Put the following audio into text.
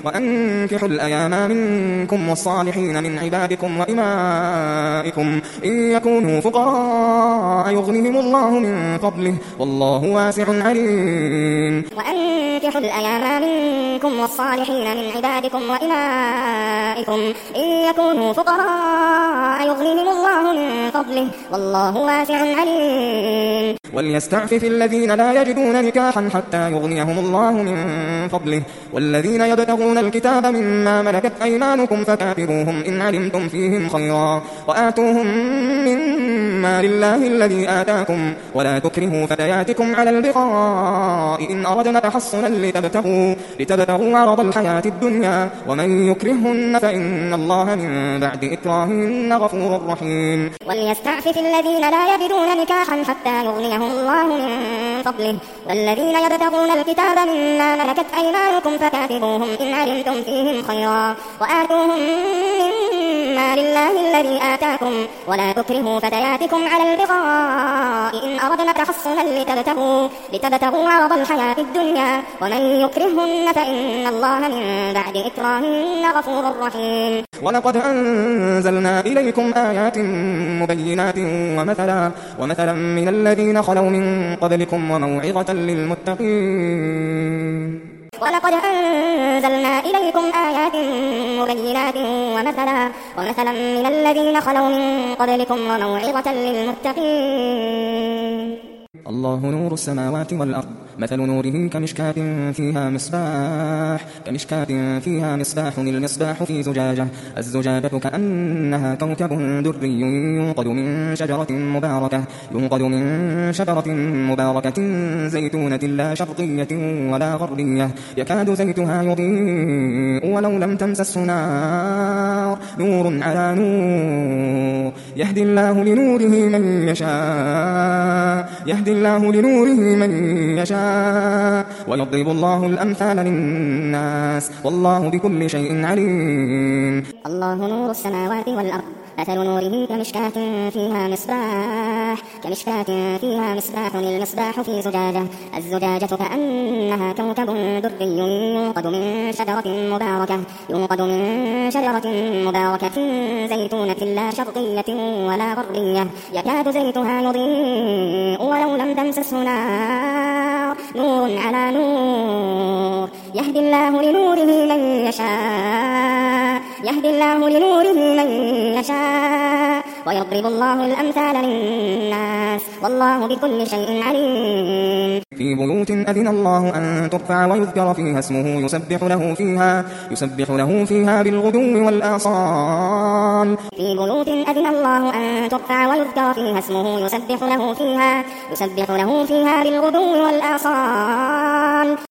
وأنكحوا الأيام منكم والصالحين من عبادكم وإمائكم إن يكونوا فقراء يغنهم الله من فضله والله واسع عليم. وأنكحوا الأيام منكم والصالحين من عبادكم وإمائكم إن يكونوا فقراء يغنهم الله من فضله والله واسع عليم. وليستعفف الذين لا يجدون نكاحا حتى يغنيهم الله من فضله والذين يبتغون الكتاب مما ملكت أيمانكم فكافروهم إن علمتم فيهم خيرا وآتوهم مما لله الذي آتاكم ولا تكرهوا فتياتكم على البغاء إن أردنا تحصنا لتبتغوا عرض الحياة الدنيا ومن يكرهن فإن الله من بعد إكراههن غفور رحيم. وليستعفف الذين لا يجدون نكاحا حتى يغنيهم الله من فضله والذين يبتغون الكتاب مما ملكت أيمانكم فكاتبوهم إن علمتم فيهم خيرا وآتوهم مما لله الذي آتاكم ولا تكرهوا فتياتكم على البغاء إن أردنا تحصنا لتبتغوا عرض الحياة الدنيا ومن يكرهن فإن الله من بعد إكراههن غفور رحيم. ولقد أنزلنا إليكم آيات مبينات ومثلا من الذين خلوا من قبلكم وموعظة للمتقين. ولقد أنزلنا إليكم آيات مبينات ومثلا من الذين خلوا من قبلكم وموعظة للمتقين. الله نور السماوات والأرض مثل نوره كمشكاة فيها مصباح المصباح في زجاجة الزجاجة كأنها كوكب دري يوقد من شجرة مباركة زيتونة لا شرقية ولا غربية يكاد زيتها يضيء ولو لم تمسسه نار نور على نور يهدي الله لنوره من يشاء ويضرب الله الأمثال للناس والله بكل شيء عليم. الله نور السماوات والأرض مثل نوره كمشكاة فيها مصباح المصباح في زجاجة الزجاجة كأنها كوكب دري يوقد من شجرة مباركة زيتونة لا شرقية ولا غربية يكاد زيتها يضيء ولو لم تمسسه نار نور على نور يهدي الله لنوره من يشاء ويضرب الله الأمثال للناس والله بكل شيء عليم. في بيوت أذن الله أن ترفع ويذكر فيها اسمه يسبح له فيها بالغدو والآصال. في بيوت أذن الله أن ترفع ويذكر فيها اسمه يسبح له فيها بالغدو والآصال.